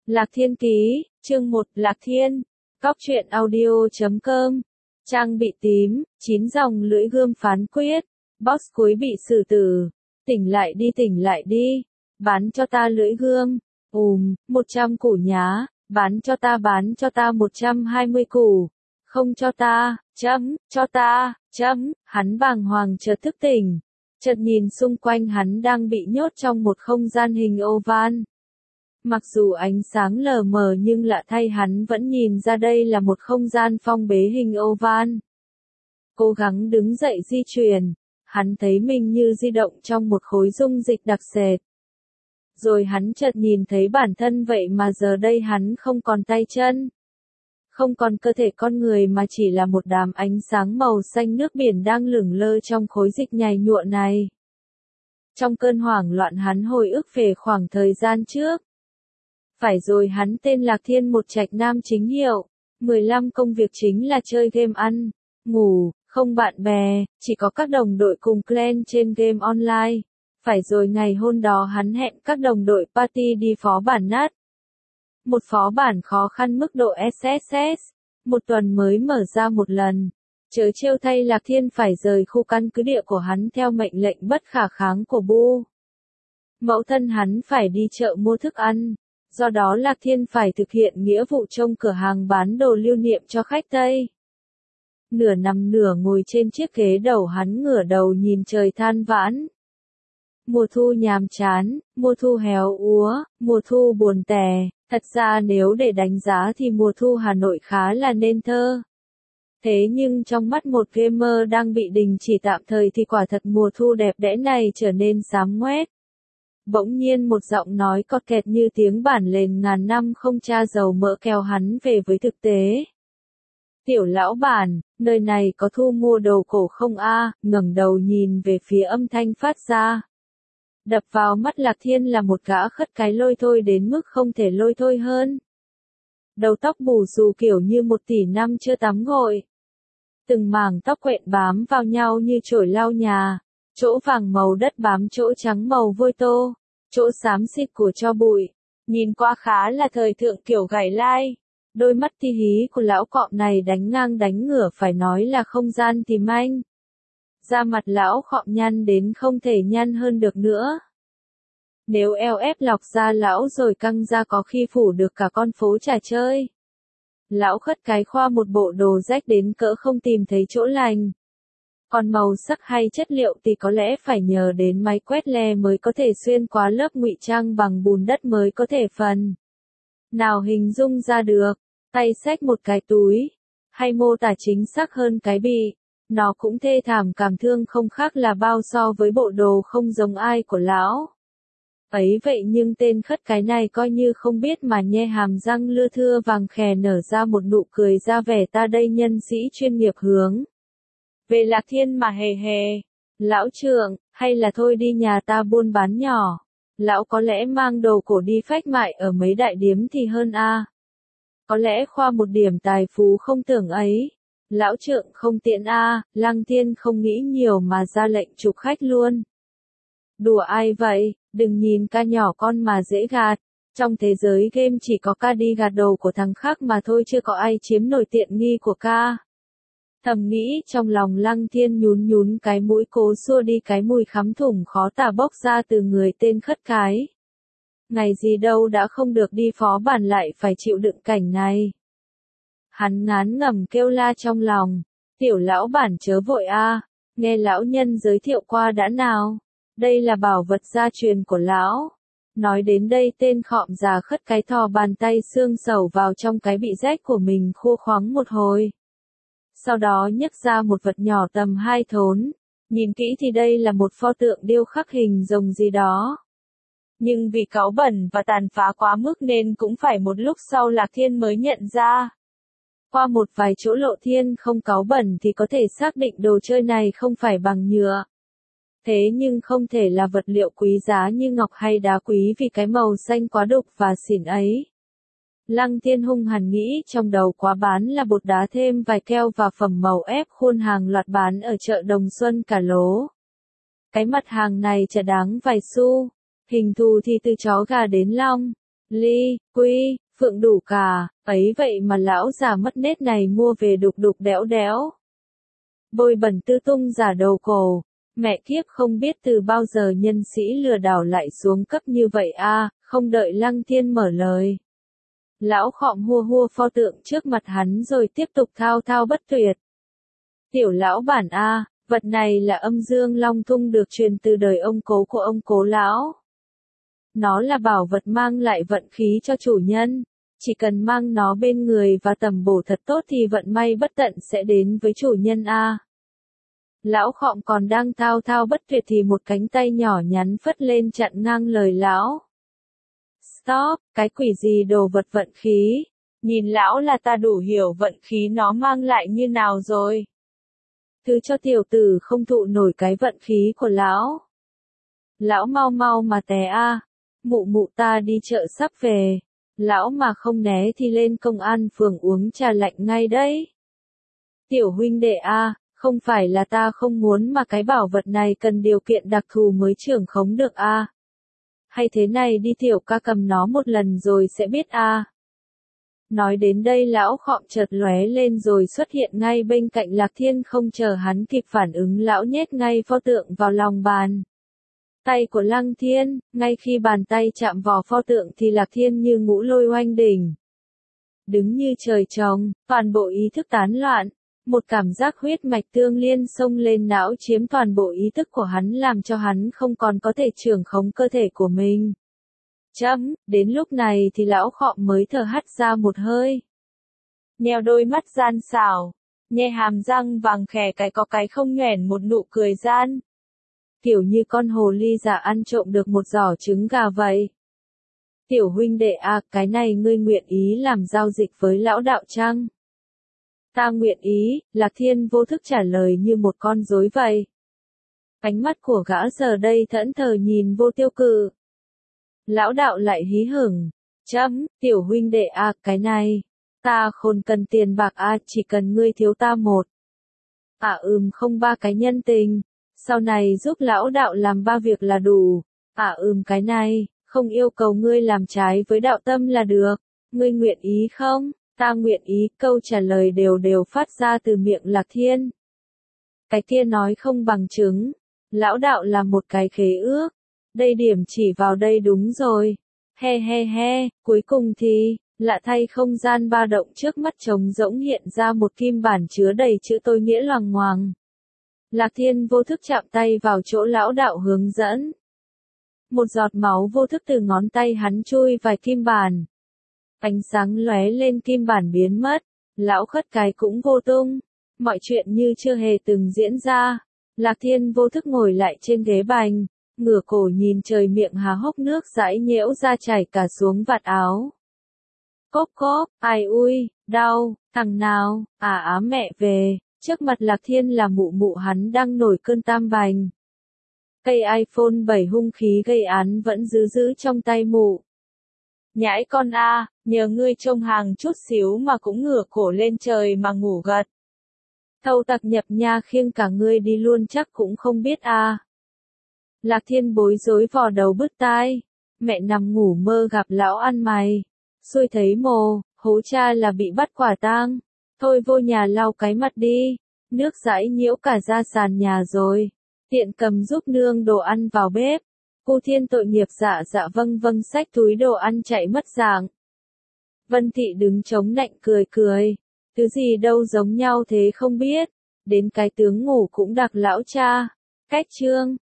Lạc Thiên Ký, chương 1, Lạc Thiên, Cóc truyện audio.com, trang bị tím, 9 dòng lưỡi gươm phán quyết, boss cuối bị xử tử, tỉnh lại đi, bán cho ta lưỡi gươm, 100 củ nhá, bán cho ta 120 củ, không cho ta, hắn bàng hoàng chợt thức tỉnh, chợt nhìn xung quanh hắn đang bị nhốt trong một không gian hình oval. Mặc dù ánh sáng lờ mờ nhưng lạ thay hắn vẫn nhìn ra đây là một không gian phong bế hình oval. Cố gắng đứng dậy di chuyển, hắn thấy mình như di động trong một khối dung dịch đặc sệt. Rồi hắn chợt nhìn thấy bản thân vậy mà giờ đây hắn không còn tay chân. Không còn cơ thể con người mà chỉ là một đám ánh sáng màu xanh nước biển đang lửng lơ trong khối dịch nhầy nhụa này. Trong cơn hoảng loạn hắn hồi ức về khoảng thời gian trước. Phải rồi, hắn tên Lạc Thiên, một trạch nam chính hiệu, 15 công việc chính là chơi game, ăn, ngủ, không bạn bè, chỉ có các đồng đội cùng clan trên game online. Phải rồi, ngày hôm đó hắn hẹn các đồng đội party đi phó bản nát. Một phó bản khó khăn mức độ SSS, một tuần mới mở ra một lần. Chớ trêu thay, Lạc Thiên phải rời khu căn cứ địa của hắn theo mệnh lệnh bất khả kháng của Bu. Mẫu thân hắn phải đi chợ mua thức ăn. Do đó Lạc Thiên phải thực hiện nghĩa vụ trông cửa hàng bán đồ lưu niệm cho khách Tây. Nửa nằm nửa ngồi trên chiếc ghế đầu, hắn ngửa đầu nhìn trời than vãn. Mùa thu nhàm chán, mùa thu héo úa, mùa thu buồn tẻ. Thật ra nếu để đánh giá thì mùa thu Hà Nội khá là nên thơ. Thế nhưng trong mắt một gamer đang bị đình chỉ tạm thời thì quả thật mùa thu đẹp đẽ này trở nên xám ngoét. Bỗng nhiên một giọng nói cọt kẹt như tiếng bản lền ngàn năm không tra dầu mỡ kéo hắn về với thực tế. Tiểu lão bản, nơi này có thu mua đồ cổ không a? Ngẩng đầu nhìn về phía âm thanh phát ra. Đập vào mắt Lạc Thiên là một gã khất cái lôi thôi đến mức không thể lôi thôi hơn. Đầu tóc bù xù kiểu như 1 tỷ năm chưa tắm gội. Từng mảng tóc quện bám vào nhau như chổi lau nhà, chỗ vàng màu đất bám chỗ trắng màu vôi tô, chỗ xám xịt của tro bụi, nhìn qua khá là thời thượng kiểu gảy lai. Đôi mắt ti hí của lão cọp này đánh ngang đánh ngửa, phải nói là không gian tìm anh. Da mặt lão khọm nhăn đến không thể nhăn hơn được nữa. Nếu eo ép lọc da lão rồi căng ra có khi phủ được cả con phố trà chơi. Lão khất cái khoa một bộ đồ rách đến cỡ không tìm thấy chỗ lành. Còn màu sắc hay chất liệu thì có lẽ phải nhờ đến máy quét le mới có thể xuyên qua lớp ngụy trang bằng bùn đất mới có thể phần nào hình dung ra được. Tay xách một cái túi, hay mô tả chính xác hơn cái bị, nó cũng thê thảm cảm thương không khác là bao so với bộ đồ không giống ai của lão. Ấy vậy nhưng tên khất cái này coi như không biết mà nhe hàm răng lưa thưa vàng khè nở ra một nụ cười ra vẻ ta đây nhân sĩ chuyên nghiệp hướng về Lạc Thiên mà hề hề. Lão trưởng, hay là thôi đi nhà ta buôn bán nhỏ. Lão có lẽ mang đồ cổ đi phách mại ở mấy đại điếm thì hơn a. Có lẽ khoa một điểm tài phú không tưởng ấy. Lão trưởng không tiện a. Lăng Thiên không nghĩ nhiều mà ra lệnh chụp khách luôn. Đùa ai vậy, đừng nhìn ca nhỏ con mà dễ gạt. Trong thế giới game chỉ có ca đi gạt đồ của thằng khác mà thôi, chưa có ai chiếm nổi tiện nghi của ca. Thầm nghĩ trong lòng, Lăng Thiên nhún cái mũi cố xua đi cái mùi khắm thủng khó tả bốc ra từ người tên khất cái. Ngày gì đâu đã không được đi phó bản lại phải chịu đựng cảnh này. Hắn ngán ngẩm kêu la trong lòng, tiểu lão bản chớ vội a, nghe lão nhân giới thiệu qua đã nào. Đây là bảo vật gia truyền của lão. Nói đến đây tên khọm già khất cái thò bàn tay xương sầu vào trong cái bị rách của mình khô khoắng một hồi. Sau đó nhấc ra một vật nhỏ tầm 2 thốn. Nhìn kỹ thì đây là một pho tượng điêu khắc hình rồng gì đó. Nhưng vì cáu bẩn và tàn phá quá mức nên cũng phải một lúc sau Lạc Thiên mới nhận ra. Qua một vài chỗ Lộ Thiên không cáu bẩn thì có thể xác định đồ chơi này không phải bằng nhựa. Thế nhưng không thể là vật liệu quý giá như ngọc hay đá quý vì cái màu xanh quá đục và xỉn ấy. Lăng Thiên hung hằn nghĩ trong đầu, quá bán là bột đá thêm vài keo và phẩm màu ép khuôn hàng loạt bán ở chợ Đồng Xuân cả lố. Cái mặt hàng này chả đáng vài xu, hình thù thì từ chó gà đến long, Ly, Quy, Phượng đủ cả, ấy vậy mà lão già mất nết này mua về đục đục đẽo đẽo. Bôi bẩn tư tung giả đầu cổ, mẹ kiếp không biết từ bao giờ nhân sĩ lừa đảo lại xuống cấp như vậy a. Không đợi Lăng Thiên mở lời. Lão khọm hua hua pho tượng trước mặt hắn rồi tiếp tục thao thao bất tuyệt. Tiểu lão bản a, vật này là âm dương long thung được truyền từ đời ông cố của ông cố lão. Nó là bảo vật mang lại vận khí cho chủ nhân. Chỉ cần mang nó bên người và tầm bổ thật tốt thì vận may bất tận sẽ đến với chủ nhân a. Lão khọm còn đang thao thao bất tuyệt thì một cánh tay nhỏ nhắn phất lên chặn ngang lời lão. Stop, cái quỷ gì đồ vật vận khí. Nhìn lão là ta đủ hiểu vận khí nó mang lại như nào rồi. Thứ cho tiểu tử không thụ nổi cái vận khí của lão. Lão mau mau mà té a. Mụ mụ ta đi chợ sắp về. Lão mà không né thì lên công an phường uống trà lạnh ngay đấy. Tiểu huynh đệ a, không phải là ta không muốn mà cái bảo vật này cần điều kiện đặc thù mới trưởng khống được a. Hay thế này đi tiểu ca cầm nó một lần rồi sẽ biết a. Nói đến đây lão khọm chợt lóe lên rồi xuất hiện ngay bên cạnh Lạc Thiên, không chờ hắn kịp phản ứng lão nhét ngay pho tượng vào lòng bàn tay của Lăng Thiên. Ngay khi bàn tay chạm vào pho tượng thì Lạc Thiên như ngũ lôi oanh đỉnh. Đứng như trời trồng, toàn bộ ý thức tán loạn. Một cảm giác huyết mạch tương liên xông lên não chiếm toàn bộ ý thức của hắn làm cho hắn không còn có thể trưởng khống cơ thể của mình. Đến lúc này thì lão khọm mới thở hắt ra một hơi. Nheo đôi mắt gian xảo, nhe hàm răng vàng khè cái có cái không nhoẻn một nụ cười gian. Kiểu như con hồ ly già ăn trộm được một giỏ trứng gà vậy. Tiểu huynh đệ à, cái này ngươi nguyện ý làm giao dịch với lão đạo chăng? Ta nguyện ý, Lạc Thiên vô thức trả lời như một con rối vậy. Ánh mắt của gã giờ đây thẫn thờ nhìn Vô Tiêu Cự. Lão đạo lại hí hửng. Tiểu huynh đệ à, cái này. Ta không cần tiền bạc à, chỉ cần ngươi thiếu ta một. Không ba cái nhân tình. Sau này giúp lão đạo làm 3 việc là đủ. Cái này, không yêu cầu ngươi làm trái với đạo tâm là được. Ngươi nguyện ý không? Ta nguyện ý, câu trả lời đều phát ra từ miệng Lạc Thiên. Cái kia nói không bằng chứng. Lão đạo là một cái khế ước. Đây điểm chỉ vào đây đúng rồi. He, cuối cùng thì, lạ thay không gian ba động trước mắt trống rỗng hiện ra một kim bản chứa đầy chữ tôi nghĩa loằng ngoằng. Lạc Thiên vô thức chạm tay vào chỗ lão đạo hướng dẫn. Một giọt máu vô thức từ ngón tay hắn chui vào kim bản. Ánh sáng lóe lên kim bản biến mất. Lão khất cái cũng vô tung. Mọi chuyện như chưa hề từng diễn ra. Lạc Thiên vô thức ngồi lại trên ghế bành. Ngửa cổ nhìn trời, miệng há hốc nước dãi nhễu ra chảy cả xuống vạt áo. Cốp, ai ui, đau, thằng nào, mẹ về. Trước mặt Lạc Thiên là mụ mụ hắn đang nổi cơn tam bành. Cây iPhone 7 hung khí gây án vẫn giữ trong tay mụ. Nhãi con a, nhờ ngươi trông hàng chút xíu mà cũng ngửa cổ lên trời mà ngủ gật. Thâu tặc nhập nha, khiêng cả ngươi đi luôn chắc cũng không biết a. Lạc Thiên bối rối vò đầu bứt tai. Mẹ nằm ngủ mơ gặp lão ăn mày. Xui thấy mồ, hố cha là bị bắt quả tang. Thôi vô nhà lau cái mặt đi. Nước dãi nhiễu cả ra sàn nhà rồi. Tiện cầm giúp nương đồ ăn vào bếp. Cô Thiên tội nghiệp dạ vâng xách túi đồ ăn chạy mất dạng. Vân Thị đứng chống nạnh cười. Thứ gì đâu giống nhau thế không biết. Đến cái tướng ngủ cũng đặc lão cha. Cách chương.